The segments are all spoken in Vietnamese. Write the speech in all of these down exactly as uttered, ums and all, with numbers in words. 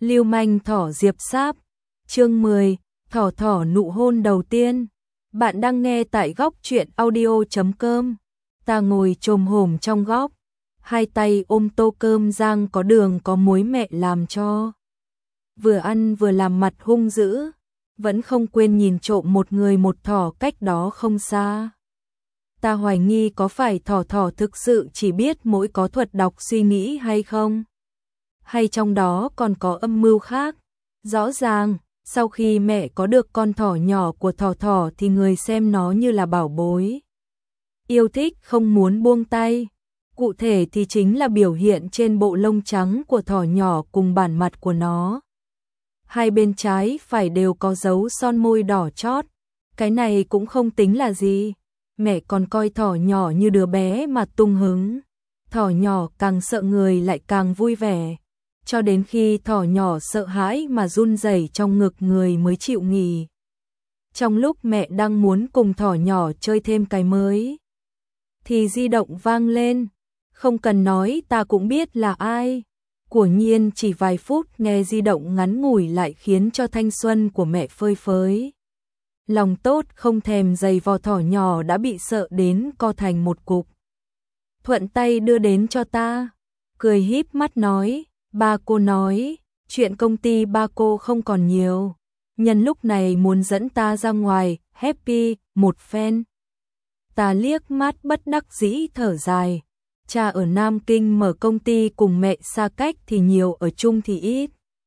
Lưu manh thỏ Diệp Sáp. Chương mười, thỏ thỏ nụ hôn đầu tiên. Bạn đang nghe tại góc truyện audio chấm com. Ta ngồi chồm hổm trong góc, hai tay ôm tô cơm rang có đường có muối mẹ làm cho. Vừa ăn vừa làm mặt hung dữ, vẫn không quên nhìn trộm một người một thỏ cách đó không xa. Ta hoài nghi có phải thỏ thỏ thực sự chỉ biết mỗi có thuật đọc suy nghĩ hay không? Hay trong đó còn có âm mưu khác? Rõ ràng, sau khi mẹ có được con thỏ nhỏ của thỏ thỏ thì người xem nó như là bảo bối. Yêu thích không muốn buông tay. Cụ thể thì chính là biểu hiện trên bộ lông trắng của thỏ nhỏ cùng bản mặt của nó. Hai bên trái phải đều có dấu son môi đỏ chót. Cái này cũng không tính là gì. Mẹ còn coi thỏ nhỏ như đứa bé mà tung hứng. Thỏ nhỏ càng sợ người lại càng vui vẻ. Cho đến khi thỏ nhỏ sợ hãi mà run rẩy trong ngực người mới chịu nghỉ. Trong lúc mẹ đang muốn cùng thỏ nhỏ chơi thêm cái mới, thì di động vang lên. Không cần nói ta cũng biết là ai. Quả nhiên chỉ vài phút nghe di động ngắn ngủi lại khiến cho thanh xuân của mẹ phơi phới. Lòng tốt không thèm giày vò thỏ nhỏ đã bị sợ đến co thành một cục. Thuận tay đưa đến cho ta, cười híp mắt nói, ba cô nói, chuyện công ty ba cô không còn nhiều. Nhân lúc này muốn dẫn ta ra ngoài, happy, một phen. Ta liếc mắt bất đắc dĩ thở dài. Cha ở Nam Kinh mở công ty cùng mẹ xa cách thì nhiều, ở chung thì ít.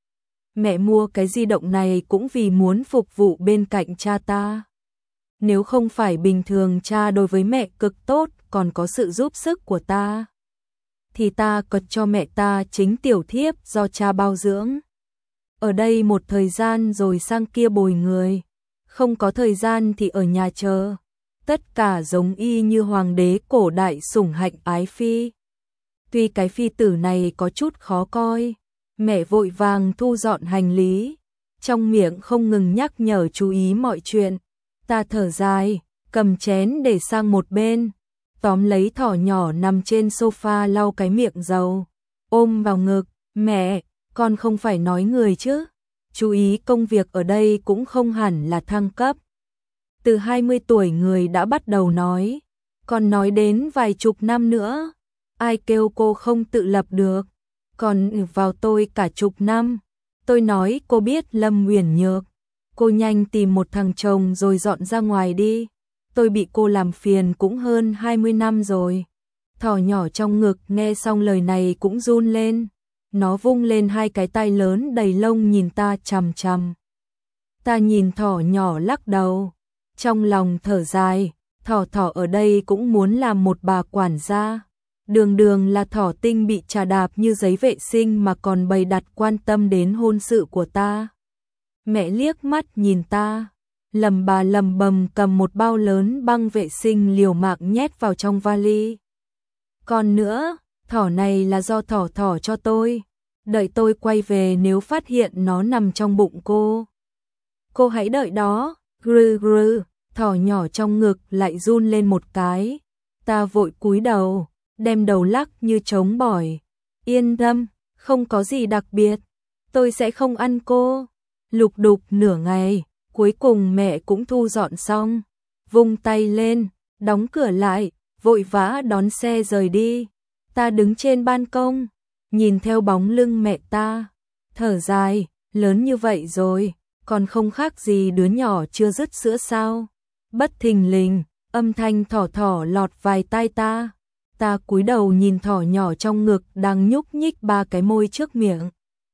Mẹ mua cái di động này cũng vì muốn phục vụ bên cạnh cha ta. Nếu không phải bình thường cha đối với mẹ cực tốt, còn có sự giúp sức của ta, thì ta cất cho mẹ ta chính tiểu thiếp do cha bao dưỡng. Ở đây một thời gian rồi sang kia bồi người. Không có thời gian thì ở nhà chờ. Tất cả giống y như hoàng đế cổ đại sủng hạnh ái phi. Tuy cái phi tử này có chút khó coi, mẹ vội vàng thu dọn hành lý, trong miệng không ngừng nhắc nhở chú ý mọi chuyện. Ta thở dài, cầm chén để sang một bên, tóm lấy thỏ nhỏ nằm trên sofa lau cái miệng dầu, ôm vào ngực. Mẹ, con không phải nói người chứ? Chú ý công việc ở đây cũng không hẳn là thăng cấp. Từ hai mươi tuổi người đã bắt đầu nói, còn nói đến vài chục năm nữa. Ai kêu cô không tự lập được, còn vào tôi cả chục năm. Tôi nói cô biết Lâm Uyển Nhược, cô nhanh tìm một thằng chồng rồi dọn ra ngoài đi. Tôi bị cô làm phiền cũng hơn hai mươi năm rồi. Thỏ nhỏ trong ngực nghe xong lời này cũng run lên. Nó vung lên hai cái tay lớn đầy lông nhìn ta chằm chằm. Ta nhìn thỏ nhỏ lắc đầu, trong lòng thở dài. Thỏ thỏ ở đây cũng muốn làm một bà quản gia. Đường đường là thỏ tinh bị chà đạp như giấy vệ sinh mà còn bày đặt quan tâm đến hôn sự của ta. Mẹ liếc mắt nhìn ta, lầm bà lầm bầm cầm một bao lớn băng vệ sinh liều mạng nhét vào trong vali. Còn nữa, thỏ này là do thỏ thỏ cho tôi. Đợi tôi quay về nếu phát hiện nó nằm trong bụng cô. Cô hãy đợi đó. Grư grư, thỏ nhỏ trong ngực lại run lên một cái. Ta vội cúi đầu, đem đầu lắc như trống bỏi. Yên tâm, không có gì đặc biệt. Tôi sẽ không ăn cô. Lục đục nửa ngày, cuối cùng mẹ cũng thu dọn xong. Vung tay lên, đóng cửa lại, vội vã đón xe rời đi. Ta đứng trên ban công, nhìn theo bóng lưng mẹ ta, thở dài, lớn như vậy rồi, còn không khác gì đứa nhỏ chưa dứt sữa sao. Bất thình lình, âm thanh thỏ thỏ lọt vài tai ta. Ta cúi đầu nhìn thỏ nhỏ trong ngực đang nhúc nhích ba cái môi trước miệng.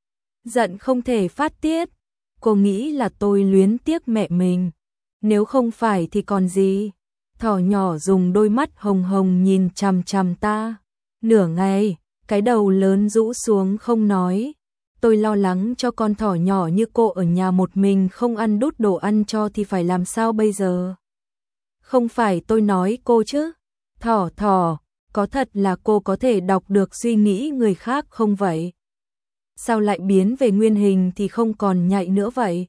Giận không thể phát tiết. Cô nghĩ là tôi luyến tiếc mẹ mình. Nếu không phải thì còn gì. Thỏ nhỏ dùng đôi mắt hồng hồng nhìn chằm chằm ta. Nửa ngày, cái đầu lớn rũ xuống không nói. Tôi lo lắng cho con thỏ nhỏ như cô ở nhà một mình không ăn đút đồ ăn cho thì phải làm sao bây giờ? Không phải tôi nói cô chứ. Thỏ thỏ, có thật là cô có thể đọc được suy nghĩ người khác không vậy? Sao lại biến về nguyên hình thì không còn nhạy nữa vậy?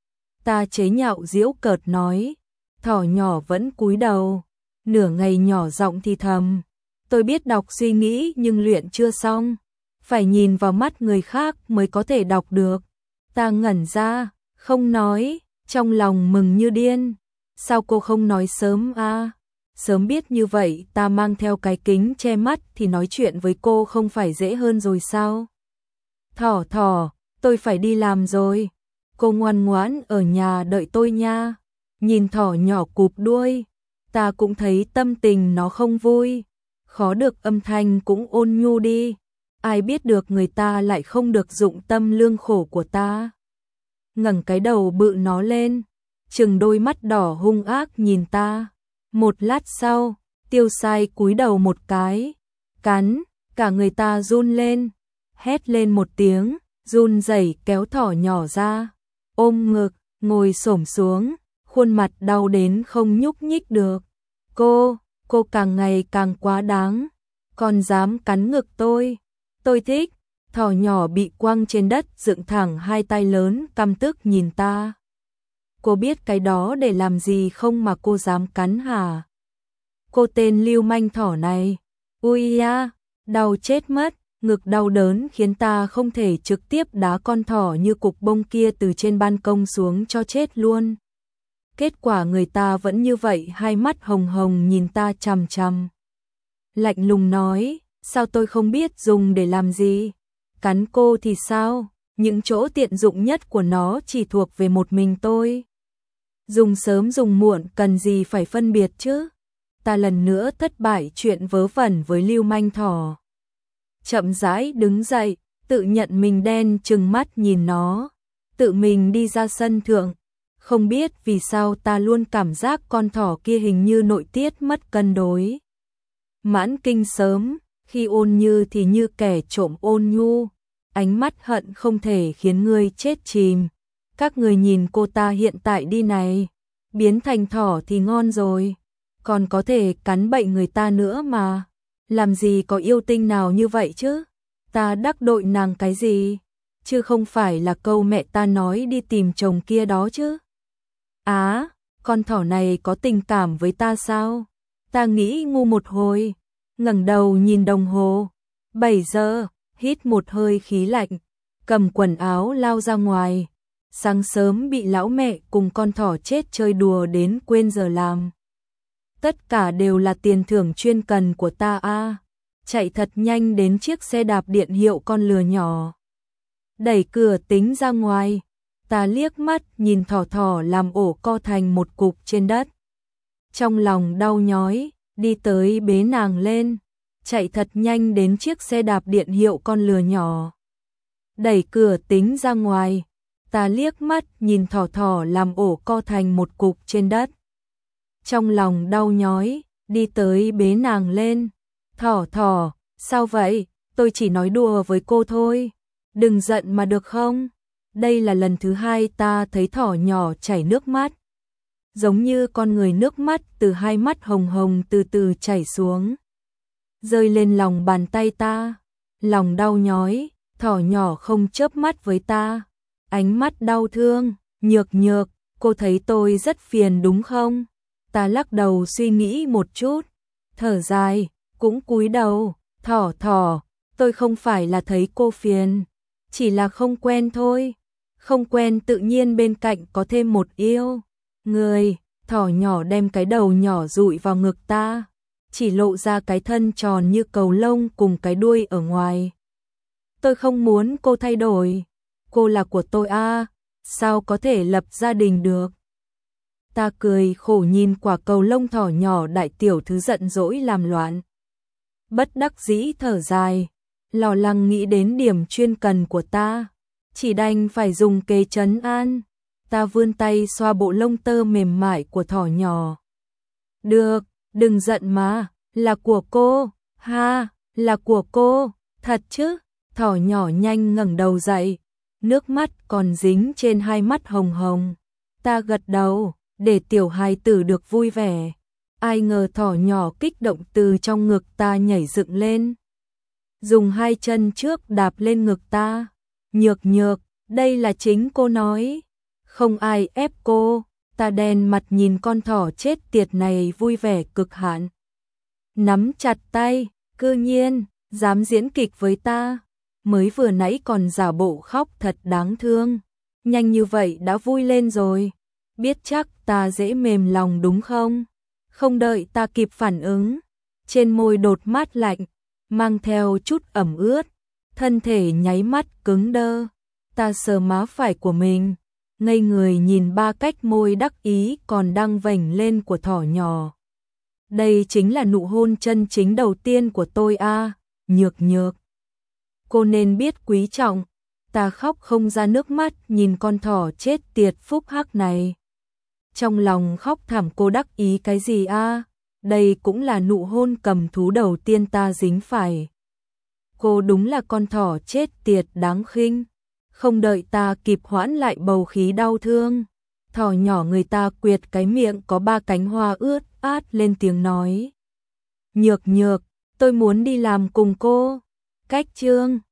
Ta chế nhạo giễu cợt nói. Thỏ nhỏ vẫn cúi đầu, nửa ngày nhỏ giọng thì thầm. Tôi biết đọc suy nghĩ nhưng luyện chưa xong. phải nhìn vào mắt người khác mới có thể đọc được. Ta ngẩn ra, không nói, trong lòng mừng như điên. Sao cô không nói sớm a? Sớm biết như vậy ta mang theo cái kính che mắt thì nói chuyện với cô không phải dễ hơn rồi sao? Thỏ thỏ, tôi phải đi làm rồi. Cô ngoan ngoãn ở nhà đợi tôi nha. Nhìn thỏ nhỏ cụp đuôi, ta cũng thấy tâm tình nó không vui. Khó được âm thanh cũng ôn nhu đi. Ai biết được người ta lại không được dụng tâm lương khổ của ta. Ngẩng cái đầu bự nó lên, trừng đôi mắt đỏ hung ác nhìn ta. Một lát sau, Tiêu Sai cúi đầu một cái, cắn, cả người ta run lên, hét lên một tiếng, run rẩy kéo thỏ nhỏ ra, ôm ngực, ngồi xổm xuống, khuôn mặt đau đến không nhúc nhích được. Cô, cô càng ngày càng quá đáng, còn dám cắn ngực tôi. Tôi thích. Thỏ nhỏ bị quăng trên đất dựng thẳng hai tay lớn căm tức nhìn ta. Cô biết cái đó để làm gì không mà cô dám cắn hả? Cô tên lưu manh thỏ này. Ui da, đau chết mất. Ngực đau đớn khiến ta không thể trực tiếp đá con thỏ như cục bông kia từ trên ban công xuống cho chết luôn. Kết quả người ta vẫn như vậy, hai mắt hồng hồng nhìn ta chằm chằm. Lạnh lùng nói, sao tôi không biết dùng để làm gì? Cắn cô thì sao? Những chỗ tiện dụng nhất của nó chỉ thuộc về một mình tôi. Dùng sớm dùng muộn cần gì phải phân biệt chứ? Ta lần nữa thất bại chuyện vớ vẩn với lưu manh thỏ. Chậm rãi đứng dậy, tự nhận mình đen trừng mắt nhìn nó, tự mình đi ra sân thượng. Không biết vì sao ta luôn cảm giác con thỏ kia hình như nội tiết mất cân đối. Mãn kinh sớm, khi ôn như thì như kẻ trộm ôn nhu, ánh mắt hận không thể khiến người chết chìm. Các người nhìn cô ta hiện tại đi này, biến thành thỏ thì ngon rồi, còn có thể cắn bậy người ta nữa mà. Làm gì có yêu tinh nào như vậy chứ? Ta đắc tội nàng cái gì? Chứ không phải là câu mẹ ta nói đi tìm chồng kia đó chứ? Á, con thỏ này có tình cảm với ta sao? Ta nghĩ ngu một hồi, ngẩng đầu nhìn đồng hồ. bảy giờ, hít một hơi khí lạnh, cầm quần áo lao ra ngoài. Sáng sớm bị lão mẹ cùng con thỏ chết chơi đùa đến quên giờ làm. Tất cả đều là tiền thưởng chuyên cần của ta a. À. Chạy thật nhanh đến chiếc xe đạp điện hiệu con lừa nhỏ. Đẩy cửa tính ra ngoài, ta liếc mắt nhìn thỏ thỏ làm ổ co thành một cục trên đất. Trong lòng đau nhói, đi tới bế nàng lên, chạy thật nhanh đến chiếc xe đạp điện hiệu con lừa nhỏ. Đẩy cửa tính ra ngoài, ta liếc mắt nhìn thỏ thỏ làm ổ co thành một cục trên đất. Trong lòng đau nhói, đi tới bế nàng lên. Thỏ thỏ, sao vậy? Tôi chỉ nói đùa với cô thôi. Đừng giận mà được không? Đây là lần thứ hai ta thấy thỏ nhỏ chảy nước mắt. Giống như con người, nước mắt từ hai mắt hồng hồng từ từ chảy xuống, rơi lên lòng bàn tay ta. Lòng đau nhói, thỏ nhỏ không chớp mắt với ta. Ánh mắt đau thương, nhược nhược, cô thấy tôi rất phiền đúng không? Ta lắc đầu suy nghĩ một chút, thở dài, cũng cúi đầu. Thỏ thỏ, tôi không phải là thấy cô phiền, chỉ là không quen thôi. Không quen tự nhiên bên cạnh có thêm một yêu người. Thỏ nhỏ đem cái đầu nhỏ dụi vào ngực ta, chỉ lộ ra cái thân tròn như cầu lông cùng cái đuôi ở ngoài. Tôi không muốn cô thay đổi, cô là của tôi a, à, sao có thể lập gia đình được? Ta cười khổ nhìn quả cầu lông thỏ nhỏ đại tiểu thư giận dỗi làm loạn. Bất đắc dĩ thở dài, lo lắng nghĩ đến điểm chuyên cần của ta, chỉ đành phải dùng kế trấn an. Ta vươn tay xoa bộ lông tơ mềm mại của thỏ nhỏ. Được, đừng giận mà, là của cô, ha, là của cô, thật chứ? Thỏ nhỏ nhanh ngẩng đầu dậy, nước mắt còn dính trên hai mắt hồng hồng. Ta gật đầu, để tiểu hài tử được vui vẻ. Ai ngờ thỏ nhỏ kích động từ trong ngực ta nhảy dựng lên, dùng hai chân trước đạp lên ngực ta. Nhược nhược, đây là chính cô nói, không ai ép cô. Ta đen mặt nhìn con thỏ chết tiệt này vui vẻ cực hạn, nắm chặt tay, cư nhiên dám diễn kịch với ta. mới vừa nãy còn giả bộ khóc thật đáng thương, nhanh như vậy đã vui lên rồi, biết chắc ta dễ mềm lòng đúng không? Không đợi ta kịp phản ứng, trên môi đột mát lạnh, mang theo chút ẩm ướt, thân thể nháy mắt cứng đơ, ta sờ má phải của mình, ngây người nhìn ba cách môi đắc ý còn đang vểnh lên của thỏ nhỏ. Đây chính là nụ hôn chân chính đầu tiên của tôi a, Nhược Nhược. Cô nên biết quý trọng, ta khóc không ra nước mắt nhìn con thỏ chết tiệt phúc hắc này. Trong lòng khóc thảm cô đắc ý cái gì a? Đây cũng là nụ hôn cầm thú đầu tiên ta dính phải. Cô đúng là con thỏ chết tiệt đáng khinh. Không đợi ta kịp hoãn lại bầu khí đau thương, thỏ nhỏ người ta quệt cái miệng có ba cánh hoa ướt át lên tiếng nói. Nhược Nhược, tôi muốn đi làm cùng cô. Cách chương